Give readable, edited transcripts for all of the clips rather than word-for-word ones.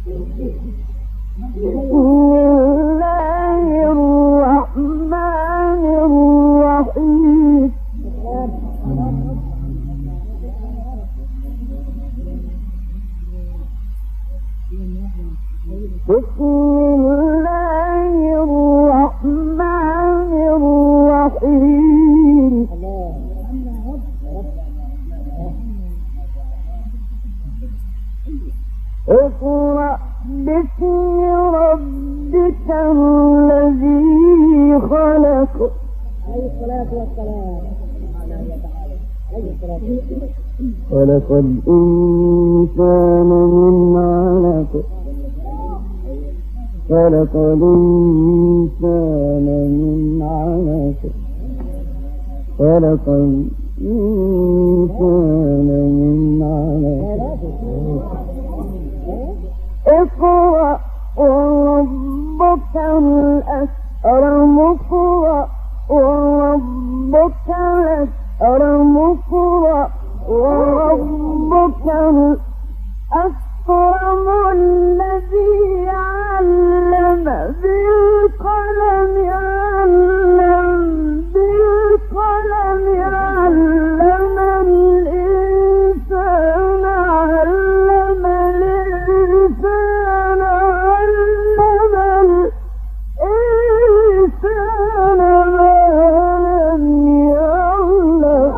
بسم الله الرحمن الرحيم بسم الله الرحمن الرحيم اقرأ باسم ربك الذي خلق. عليه الصلاة والسلام. خلق الإنسان من علق. خلق الإنسان من علق. خلق الإنسان من علق. اقرأ وربك الأكرم. اقرأ وربك الأكرم. اقرأ وربك الأكرم الذي علم بالقلم. علم بالقلم. علم الإنسان. علم الإنسان. علم الإنسان ما لم يعلم.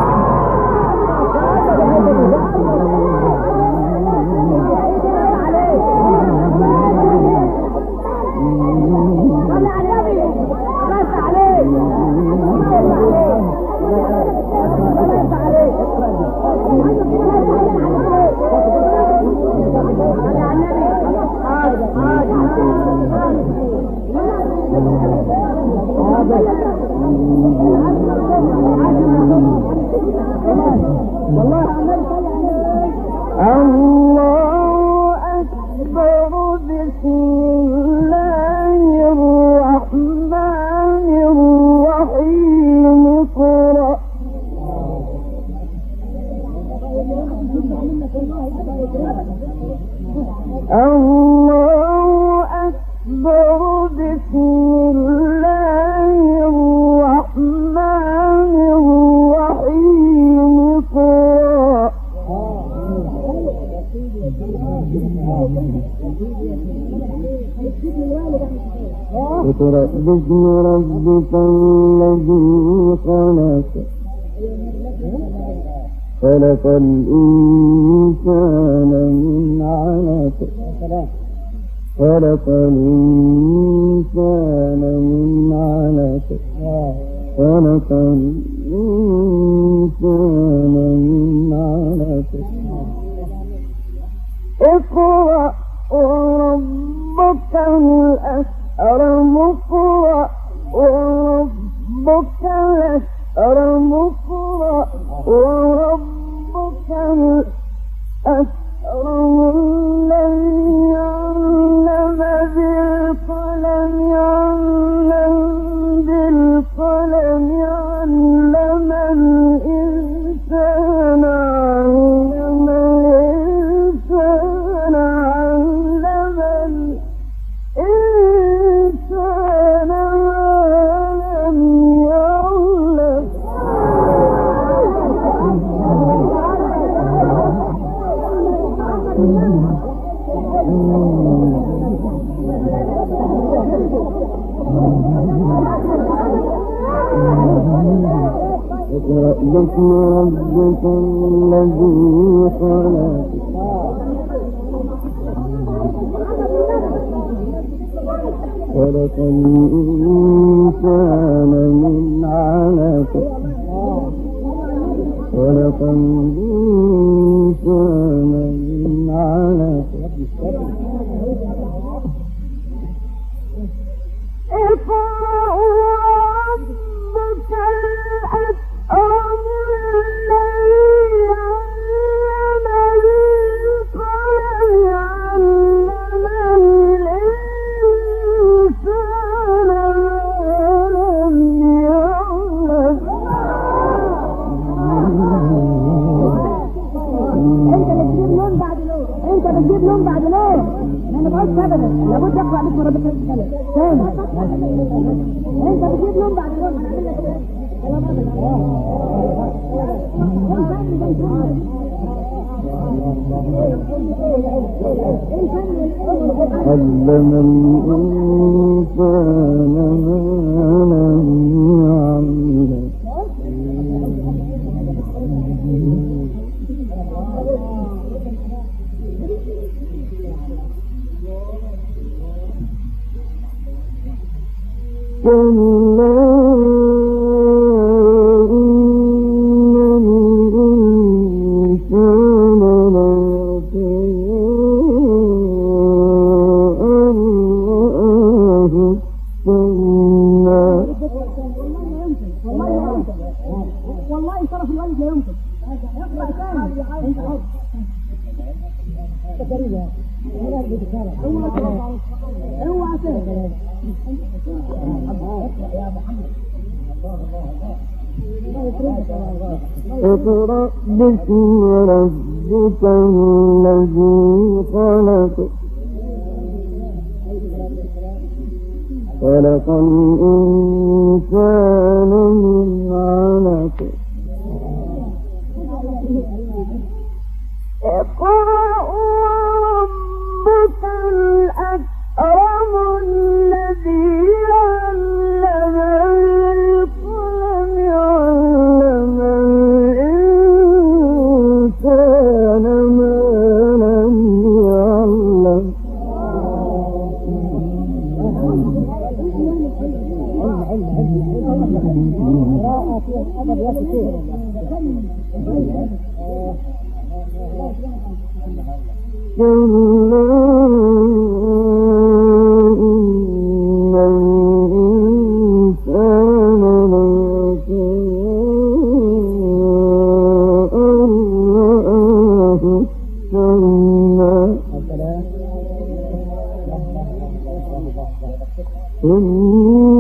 الله أكبر. بسم الله الرحمن الرحيم اقرأ. الله أكبر. بسم الله الرحمن الرحيم اقرأ. اقرأ باسم ربك الذي خلق. خلق الإنسان من علق. خلق الإنسان من علق. خلق الإنسان من علق. اقرأ وربك الأكرم. اقرأ وربك الأكرم. اقرأ وربك الأكرم الذي علم بالقلم. علم بالقلم. علم الإنسان. علم الإنسان. علم الإنسان ما لم يعلم. اقرأ باسم ربك الذي خلق. خلق الإنسان من علق. خلق الإنسان من علق. اقرأ وربك الأكرم الذي علم بالقلم. علم الإنسان ما لم يعلم. انت بتجيب لون بعد لون. تقعدش ابدا، لابد اقرا باسم ربك الثاني. انت بتجيب لهم بعد يوم هنعمل لك ايه؟ علم الإنسان ما لم يعلم كلا والله صرف الوالد لا يمكن. اقرا ثاني انت حر. اوعى تهرب يا محمد. اقرأ باسم ربك الذي خلق خلق الإنسان من علق اقرأ وربك الأكرم الذي علم بالقلم علم الإنسان ما لم يعلم كلا إن الإنسان ليطغى أن رآه استغنى